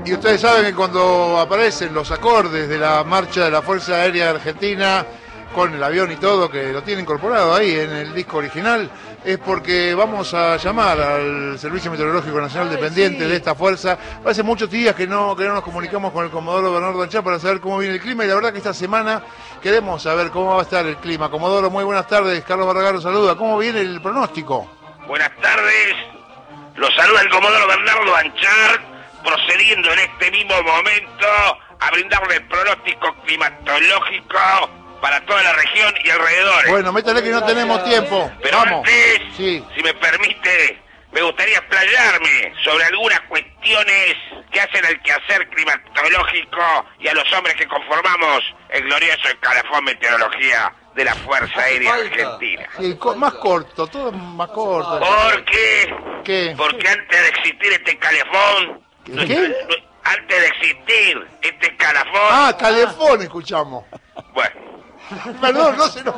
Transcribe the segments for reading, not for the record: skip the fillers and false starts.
Y ustedes saben que cuando aparecen los acordes de la marcha de la Fuerza Aérea Argentina, con el avión y todo, que lo tiene incorporado ahí en el disco original, es porque vamos a llamar al Servicio Meteorológico Nacional dependiente de esta fuerza. Hace muchos días que no nos comunicamos con el Comodoro Bernardo Anchá para saber cómo viene el clima, y la verdad que esta semana queremos saber cómo va a estar el clima. Comodoro, muy buenas tardes. Carlos Barragán los saluda. ¿Cómo viene el pronóstico? Buenas tardes. Los saluda el Comodoro Bernardo Anchart, procediendo en este mismo momento a brindarle el pronóstico climatológico para toda la región y alrededores. Bueno, métale que no tenemos tiempo. Pero vamos. antes, sí, si me permite, me gustaría explayarme sobre algunas cuestiones que hacen al quehacer climatológico y a los hombres que conformamos el glorioso escalafón meteorología de la Fuerza Aérea Argentina. Sí, más corto, todo más corto. ¿Por qué? ¿Qué? Porque antes de existir este escalafón, ¿Qué? antes de existir este escalafón, Ah, calefón escuchamos. bueno, Perdón, no se nos...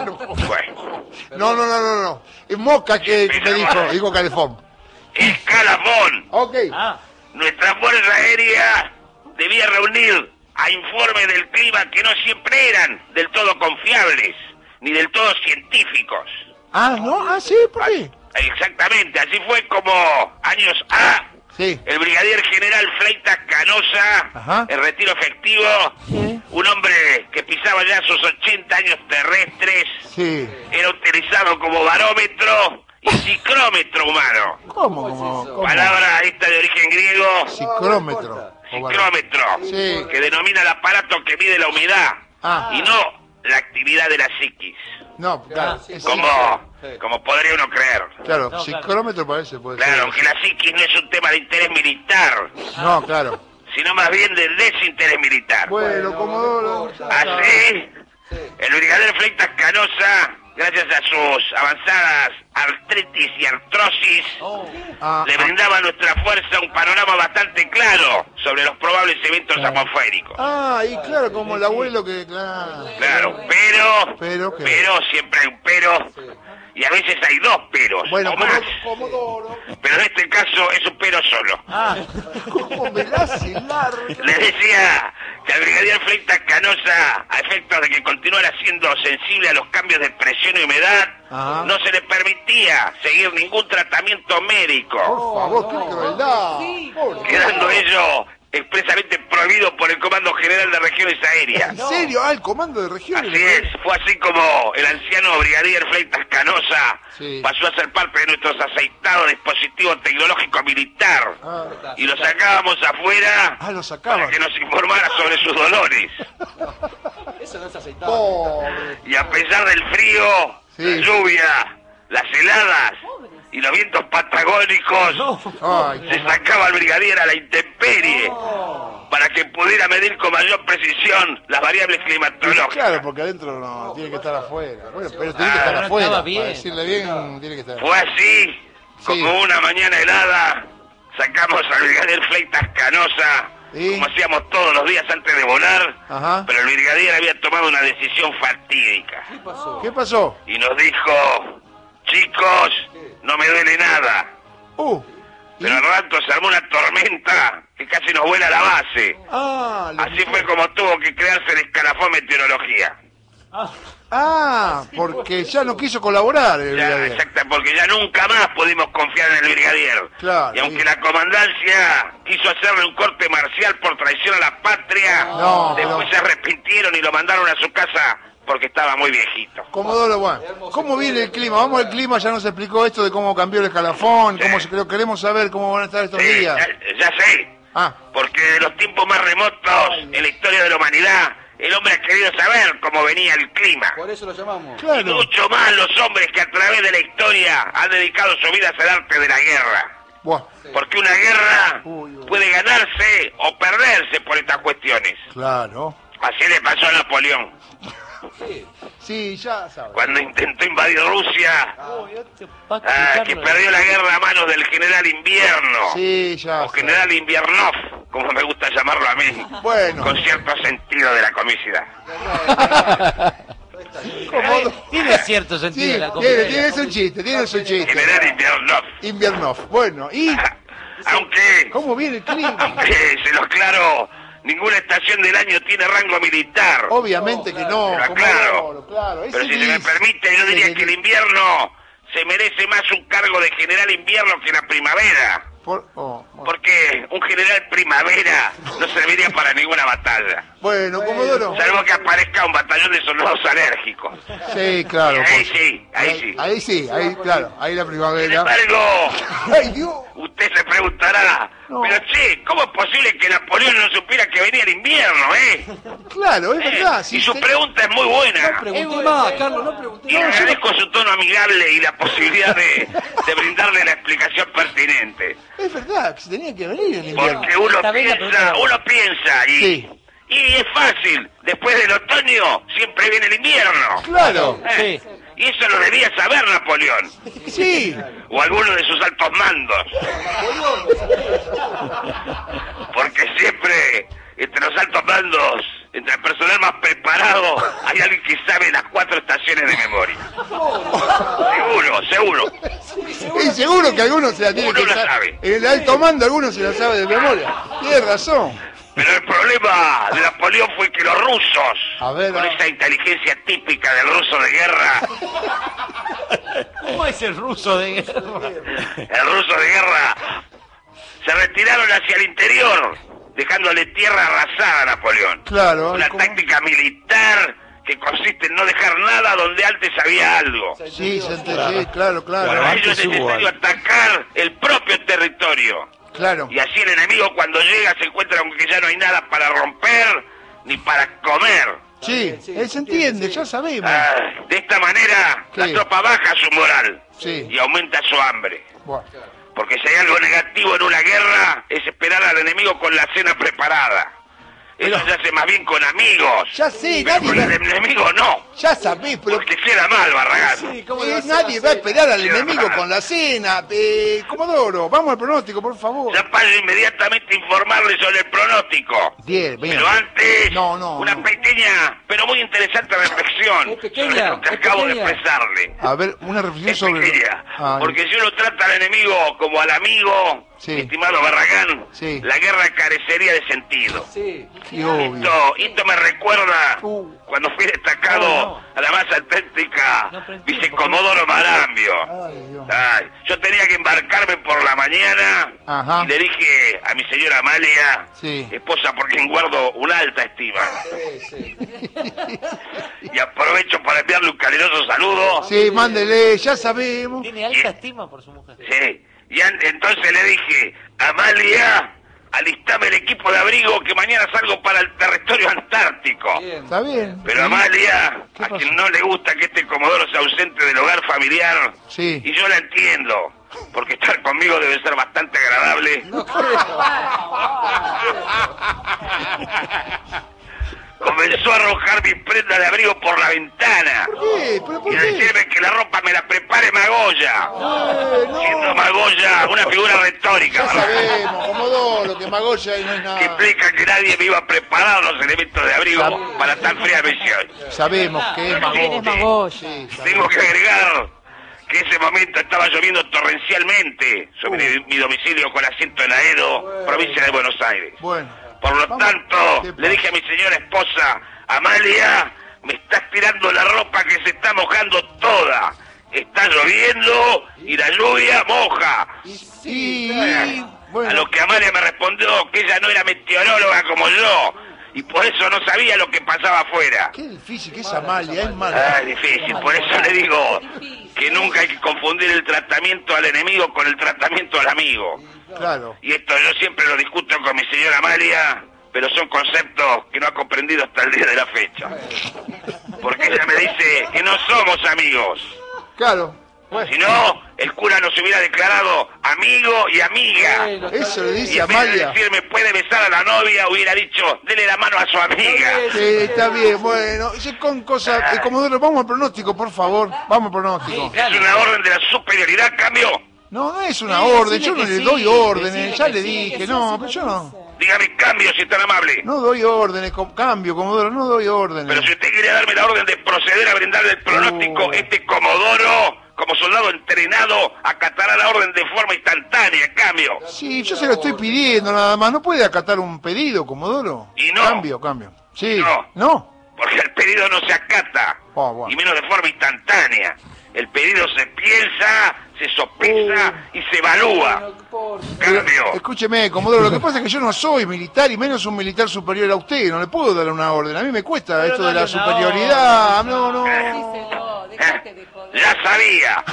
bueno, No. Es Moca que me dijo calefón. escalafón. Ok. Nuestra Fuerza Aérea debía reunir a informes del clima que no siempre eran del todo confiables, ni del todo científicos. Ah, ¿no? Ah, sí, ¿por qué? Exactamente, así fue como años A, Sí. el brigadier general Fleitas Canosa, Ajá. en retiro efectivo, un hombre que pisaba ya sus 80 años terrestres, Sí. era utilizado como barómetro y ciclómetro humano. ¿Cómo? Palabra esta de origen griego, Ciclómetro. ciclómetro, Sí. que denomina el aparato que mide la humedad Ah. y no la actividad de la psiquis, No, claro. es como podría uno creer. Claro, ciclómetro parece, puede Claro, ser. aunque la psiquis no es un tema de interés militar, No, claro. sino más bien de desinterés militar. Bueno, Comodoro. Así, el brigadier Fleitas Canosa, gracias a sus avanzadas artritis y artrosis, Ah, le brindaba a nuestra fuerza un panorama bastante claro sobre los probables eventos atmosféricos. y claro, como el abuelo que... Claro. Claro, Pero que... pero siempre hay un pero, y a veces hay dos peros, Bueno, o más. Comodoro. Pero en este caso es un pero solo. ¿Cómo me la hace largo? Les decía que al brigadier Fleitas Canosa, a efectos de que continuara siendo sensible a los cambios de presión y humedad, Ajá. no se le permitía seguir ningún tratamiento médico, Por favor, qué crueldad. Por quedando ello expresamente prohibido por el Comando General de Regiones Aéreas. ¿En serio? Ah, el comando de regiones. Así es, fue así como el anciano brigadier Fleitas Canosa Sí. pasó a ser parte de nuestros aceitados dispositivos tecnológicos militar, y lo sacábamos afuera Ah, lo para sacaban. que nos informara sobre sus dolores. Eso no es aceitado. Pobre. Y a pesar del frío, Sí. la lluvia, las heladas y los vientos patagónicos, Ay, se sacaba al brigadier a la intemperie para que pudiera medir con mayor precisión las variables climatológicas. claro, porque adentro no, tiene que estar afuera. Bueno, pero tiene que estar no afuera. estaba bien. Para decirle bien, tiene que estar. Fue así, como una mañana helada, sacamos al brigadier Fleitas Canosa, ¿Sí? como hacíamos todos los días antes de volar, Ajá. pero el brigadier había tomado una decisión fatídica. ¿Qué pasó? Y nos dijo: chicos, no me duele nada. ¿y? Pero al rato se armó una tormenta que casi nos vuela la base. Así fue como tuvo que crearse el escalafón meteorología. Porque ya no quiso colaborar el Ya, brigadier. exacto, porque ya nunca más pudimos confiar en el brigadier. Claro, Y aunque sí. la comandancia quiso hacerle un corte marcial por traición a la patria, No, después no. se arrepintieron y lo mandaron a su casa porque estaba muy viejito. Comodoro, bueno, ¿cómo viene el clima? Vamos al clima, ya nos explicó esto de cómo cambió el escalafón, cómo se creó. Queremos saber cómo van a estar estos Sí, días. ya sé, porque de los tiempos más remotos en la historia de la humanidad, el hombre ha querido saber cómo venía el clima. Por eso lo llamamos. Y Claro. mucho más los hombres que a través de la historia han dedicado su vida al arte de la guerra. Buah, Porque una guerra Uy. puede ganarse o perderse por estas cuestiones. claro. Así le pasó a Napoleón, Sí, ya sabes. cuando intentó invadir Rusia, Va a que explicarlo. perdió la guerra a manos del general Invierno, Sí, ya o general Inviernov, como me gusta llamarlo a mí, Bueno. con cierto sentido de la comicidad. Tiene cierto sentido Sí, la tiene comida. su chiste, tiene su chiste. General Inviernov. Inviernov. Bueno, y ¿Cómo viene el clima? Aunque, se lo aclaro, ninguna estación del año tiene rango militar. Obviamente que no. Pero claro. Pero si se me permite, yo diría que el invierno se merece más un cargo de general invierno que la primavera. Porque un general primavera no serviría para ninguna batalla. Bueno, Comodoro. Salvo que aparezca un batallón de soldados alérgicos. Sí, claro. Ahí sí. Claro, ahí la primavera. Sin embargo, ¡ay, Dios! Usted se preguntará, pero che, ¿cómo es posible que Napoleón no supiera que venía el invierno, Claro, es verdad. Y su pregunta es muy buena. No pregunté más, Carlos, no pregunté Y le más. agradezco su tono amigable y la posibilidad de brindarle la explicación pertinente. Es verdad, que se tenía que venir el invierno. Porque uno piensa Sí. y es fácil, después del otoño siempre viene el invierno. Claro. Sí. Y eso lo debía saber Napoleón. Sí. O alguno de sus altos mandos. Porque siempre, entre los altos mandos, entre el personal más preparado, hay alguien que sabe las 4 estaciones de memoria. Seguro. Y seguro que alguno se la tiene Uno que la saber. sabe. En el alto mando alguno se la sabe de memoria. Tiene razón. Pero el problema de Napoleón fue que los rusos, con esa inteligencia típica del ruso de guerra... ¿Cómo es el ruso de guerra? El ruso de guerra se retiraron hacia el interior, dejándole tierra arrasada a Napoleón. Claro. Una táctica militar que consiste en no dejar nada donde antes había algo. Sí, claro. Para ello es necesario atacar el propio territorio. Claro. Y así el enemigo cuando llega se encuentra con que ya no hay nada para romper ni para comer. Sí, él se entiende, ya sabemos. De esta manera la tropa baja su moral y aumenta su hambre. Bueno. Porque si hay algo negativo en una guerra es esperar al enemigo con la cena preparada. Eso se hace más bien con amigos. Ya sé, pero con el enemigo no. Ya sabés, pero... Porque queda mal, Barragán. Sí, nadie va a esperar al enemigo con la cena. Comodoro, vamos al pronóstico, por favor. Ya paso inmediatamente a informarle sobre el pronóstico. Bien. Pero antes, una pequeña, pero muy interesante reflexión sobre lo que acabo de expresarle. A ver, una reflexión sobre... Pequeña, porque si uno trata al enemigo como al amigo, estimado Barragán, la guerra carecería de sentido. Esto me recuerda cuando fui destacado a la más auténtica vicecomodoro Marambio. Yo tenía que embarcarme por la mañana y le dije a mi señora Amalia, esposa por quien guardo una alta estima. Y aprovecho para enviarle un caluroso saludo. Sí, mándele, ya sabemos. Tiene alta estima por su mujer. Sí, y entonces le dije, Amalia, alistame el equipo de abrigo que mañana salgo para el territorio antártico. Está bien. Pero Amalia, a quien no le gusta que este comodoro se ausente del hogar familiar, y yo la entiendo, porque estar conmigo debe ser bastante agradable. Comenzó a arrojar mis prendas de abrigo por la ventana. ¿Por qué? Y a decirme que la ropa me la prepare Magoya. Siendo Magoya una figura retórica. Ya sabemos, Comodoro, que Magoya y no es nada. Que implica que nadie me iba a preparar los elementos de abrigo para tan fría misión. Sabemos que es Magoya. Tengo que agregar que ese momento estaba lloviendo torrencialmente sobre mi domicilio con asiento en Aedo, provincia de Buenos Aires. Bueno. Por lo tanto, le dije a mi señora esposa, Amalia, me estás tirando la ropa que se está mojando toda. Está lloviendo y la lluvia moja. A lo que Amalia me respondió que ella no era meteoróloga como yo y por eso no sabía lo que pasaba afuera. Qué difícil que es Amalia, es mala. Difícil, por eso le digo que nunca hay que confundir el tratamiento al enemigo con el tratamiento al amigo. Claro. Y esto yo siempre lo discuto con mi señora Amalia, pero son conceptos que no ha comprendido hasta el día de la fecha. Porque ella me dice que no somos amigos. Claro. Si no, el cura nos hubiera declarado amigo y amiga. Eso le dice y en vez Amalia. de decirme puede besar a la novia, hubiera dicho dele la mano a su amiga. Sí, está bien, bueno. Con cosas... Comodoro, vamos al pronóstico, por favor. Vamos al pronóstico. Es una orden de la superioridad, cambio. No es una orden, yo no le doy órdenes, ya le dije, pero yo no. Dígame cambio si es tan amable. No doy órdenes, cambio, Comodoro, no doy órdenes. Pero si usted quiere darme la orden de proceder a brindarle el pronóstico, este Comodoro como soldado entrenado, acatará la orden de forma instantánea, cambio. Sí, yo se lo estoy pidiendo nada más. ¿No puede acatar un pedido, Comodoro? Y no. Cambio. Sí. No. ¿No? Porque el pedido no se acata, Bueno. y menos de forma instantánea. El pedido se piensa, se sopesa y se evalúa. Cambio. Escúcheme, Comodoro, lo que pasa es que yo no soy militar y menos un militar superior a usted. No le puedo dar una orden. A mí me cuesta Pero esto de la dale una superioridad. No. Díselo, dejate de joder. Ya sabía.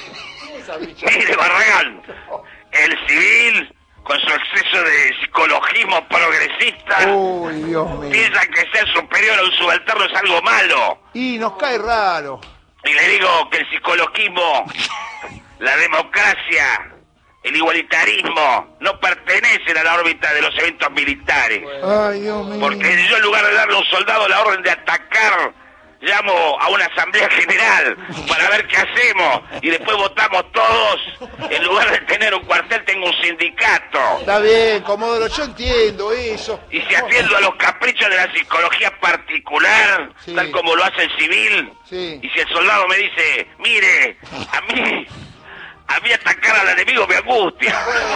Mire, Barragán, el civil, con su exceso de psicologismo progresista, Uy, Dios mío. piensa que ser superior a un subalterno es algo malo. Y nos cae raro. Y le digo que el psicologismo, la democracia, el igualitarismo no pertenecen a la órbita de los eventos militares. Ay, Dios mío. Porque yo, en lugar de darle a un soldado la orden de atacar, llamo a una asamblea general para ver qué hacemos y después votamos todos. En lugar de tener un cuartel, tengo un sindicato. Está bien, Comodoro, yo entiendo eso. Y si atiendo a los caprichos de la psicología particular, Sí. tal como lo hace el civil, Sí. y si el soldado me dice, mire, a mí atacar al enemigo me angustia.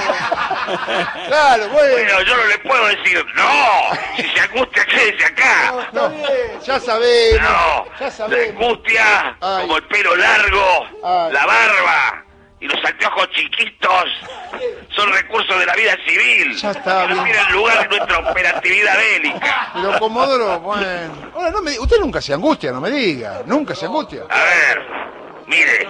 Claro, bueno. Bueno, yo no le puedo decir, no, si se angustia, quédese acá. No, ya sabemos. No, Ya la sabemos. angustia, Ay. como el pelo largo, Ay. la barba y los anteojos chiquitos, son recursos de la vida civil. Ya está que no bien. tienen lugar en nuestra operatividad bélica. Pero Comodoro, bueno. Ahora, usted nunca se angustia, no me diga. Nunca se angustia. A ver, mire,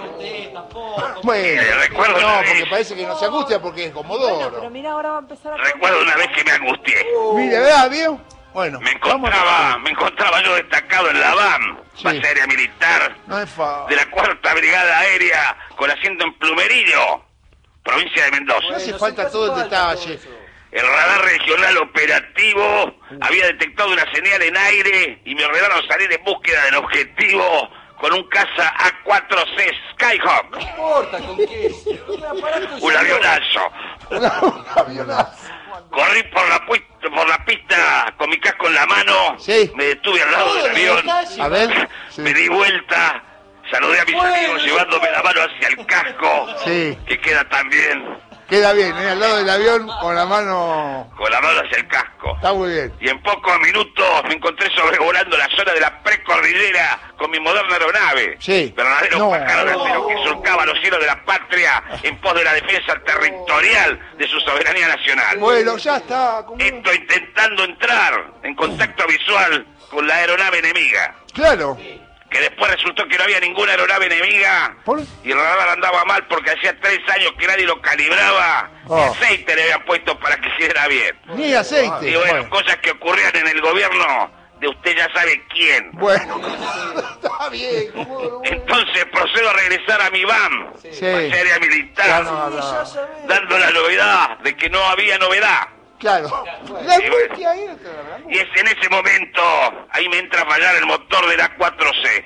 Bueno, recuerdo no, una vez. porque parece que no se angustia porque es Pero Comodoro. mira, ahora va a empezar a... recuerdo una vez que me angustié. Mire, ¿verdad, vio? Bueno, Me vamos encontraba yo destacado en la BAM, Sí. base aérea militar, No es fa... de la 4ª Brigada Aérea, con asiento en Plumerillo, provincia de Mendoza. No hace falta todo el detalle. El radar regional operativo había detectado una señal en aire y me ordenaron salir en búsqueda del objetivo con un caza A4C Skyhawk, No importa con qué. Un aparato un avionazo. Un avionazo. Corrí por la pista con mi casco en la mano, Sí. me detuve al lado del avión, A ver. Sí. me di vuelta, saludé a mis amigos llevándome la mano hacia el casco, Sí. que queda tan bien, Queda bien, al lado del avión con la mano. con la mano hacia el casco. Está muy bien. Y en pocos minutos me encontré sobrevolando la zona de la precordillera con mi moderna aeronave. Sí. Verdadero No, pájaro de no. acero que surcaba los cielos de la patria en pos de la defensa territorial de su soberanía nacional. Bueno, ya está. Esto intentando entrar en contacto visual con la aeronave enemiga. Claro. Que después resultó que no había ninguna aeronave enemiga ¿Por? y el radar andaba mal porque hacía 3 años que nadie lo calibraba. Oh. Y aceite le habían puesto para que hiciera bien. Ni aceite. Y bueno, cosas que ocurrían en el gobierno de usted ya sabe quién. Bueno. Está bien. Comodoro. Entonces procedo a regresar a mi BAM, Sí. base aérea militar, Ya no hablaba. dando la novedad de que no había novedad. Claro. La angustia ahí no te la hablamos. Y es en ese momento, ahí me entra a fallar el motor de la 4C.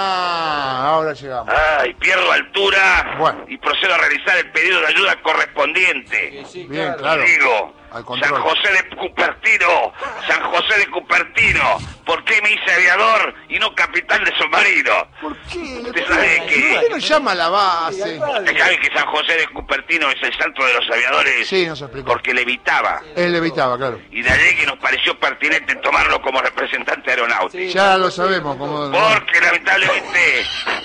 Ah, ahora llegamos. Ay, pierdo altura Bueno. y procedo a realizar el pedido de ayuda correspondiente. Sí, Bien, Y claro. digo, Al control. San José de Cupertino, San José de Cupertino, ¿por qué me hice aviador y no capitán de submarino? ¿Por qué? Usted sabe que... ¿Por qué no llama a la base? Usted sabe que San José de Cupertino es el santo de los aviadores. Sí, nos explicó. Porque levitaba. Él evitaba, claro. Y de allí que nos pareció pertinente tomarlo como representante aeronáutico. Ya lo sabemos, Comodoro. Porque lamentablemente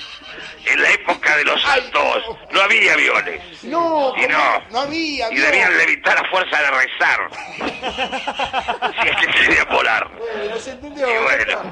en la época de los saltos no había aviones. No, Y no. no había. Y debían levitar a fuerza de rezar. Si es que querían volar. No se entendió. Y bueno,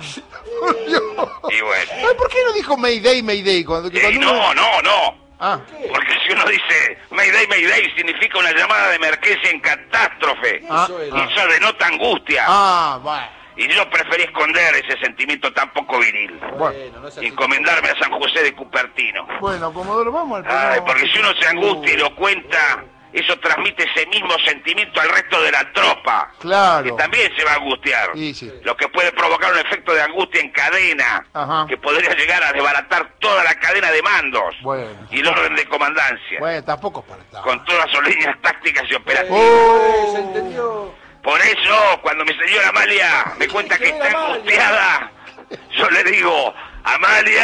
y bueno. Ay, ¿por qué no dijo Mayday, Mayday? Cuando uno- No. Ah, Porque si uno dice Mayday, Mayday, significa una llamada de emergencia en catástrofe. ah, Eso es. Y eso denota angustia. bueno. Y yo preferí esconder ese sentimiento tan poco viril. Bueno, no es así. Encomendarme a San José de Cupertino. Bueno, Comodoro, vamos al Ay, programa. porque si uno se angustia y lo cuenta, eso transmite ese mismo sentimiento al resto de la tropa. Que Claro. también se va a angustiar. Sí, sí. Lo que puede provocar un efecto de angustia en cadena. Ajá. Que podría llegar a desbaratar toda la cadena de mandos. Bueno. Y el orden de comandancia. Bueno, tampoco es para estar. Con todas sus líneas tácticas y operativas. Se entendió. Por eso, cuando mi señora Amalia me cuenta que está angustiada, yo le digo, Amalia,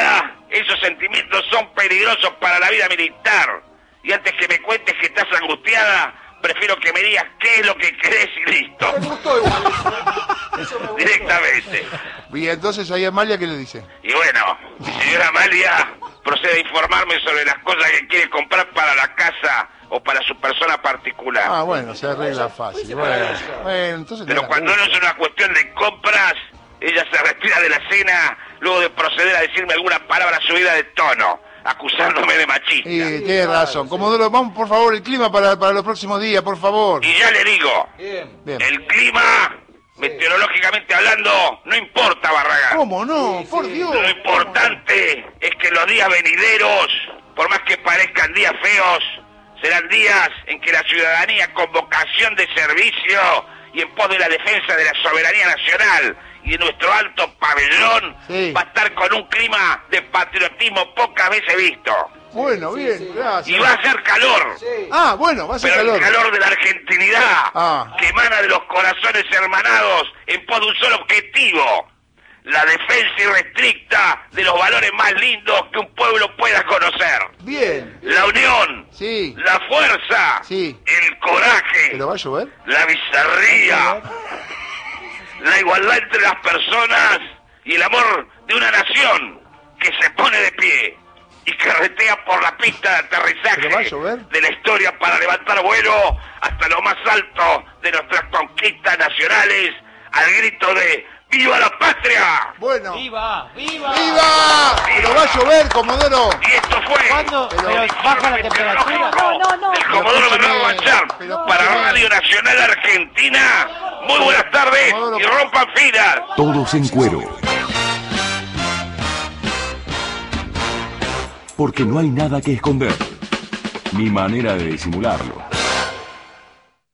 Esos sentimientos son peligrosos para la vida militar. Y antes que me cuentes que estás angustiada, prefiero que me digas qué es lo que querés y listo. Me gustó igual eso me gustó. Directamente. Y entonces ahí Amalia, ¿qué le dice? Y bueno, señora Amalia procede a informarme sobre las cosas que quiere comprar para la casa o para su persona particular. Ah, bueno, se arregla fácil. Bueno, entonces Pero te la cuando no gusta. es una cuestión de compras, ella se retira de la cena luego de proceder a decirme alguna palabra subida de tono, acusándome de machista. Y tiene razón. Comodoro, vamos por favor el clima para los próximos días, por favor. Y ya le digo, Bien. Bien. el clima, meteorológicamente hablando, no importa, Barragán. ¿Cómo no? Sí, Por sí. Dios. Lo importante es que los días venideros, por más que parezcan días feos, serán días en que la ciudadanía con vocación de servicio y en pos de la defensa de la soberanía nacional y de nuestro alto pabellón Sí. va a estar con un clima de patriotismo pocas veces visto. Bueno, Sí, bien, sí. gracias. Y va a hacer calor. Sí. Ah, bueno, va a ser Pero calor. el calor de la argentinidad, Ah. que emana de los corazones hermanados en pos de un solo objetivo: la defensa irrestricta de los valores más lindos que un pueblo pueda conocer. Bien. La unión, Sí. la fuerza, Sí. el coraje, ¿Pero va a llover? la bizarría, la igualdad entre las personas y el amor de una nación que se pone de pie y carretea por la pista de aterrizaje ¿Pero va a llover? de la historia para levantar vuelo hasta lo más alto de nuestras conquistas nacionales al grito de ¡Viva la patria! Bueno. ¡Viva! ¡Viva! ¡Viva! ¿Pero va a llover, Comodoro? Y esto fue ¿Cuándo? ¿Pero baja la temperatura? No. el Comodoro Pero Bernardo escúcheme, Bachar pero para escúcheme. Radio Nacional Argentina. Muy buenas tardes Comodoro. y rompan filas. Todos en cuero. Porque no hay nada que esconder, ni manera de disimularlo.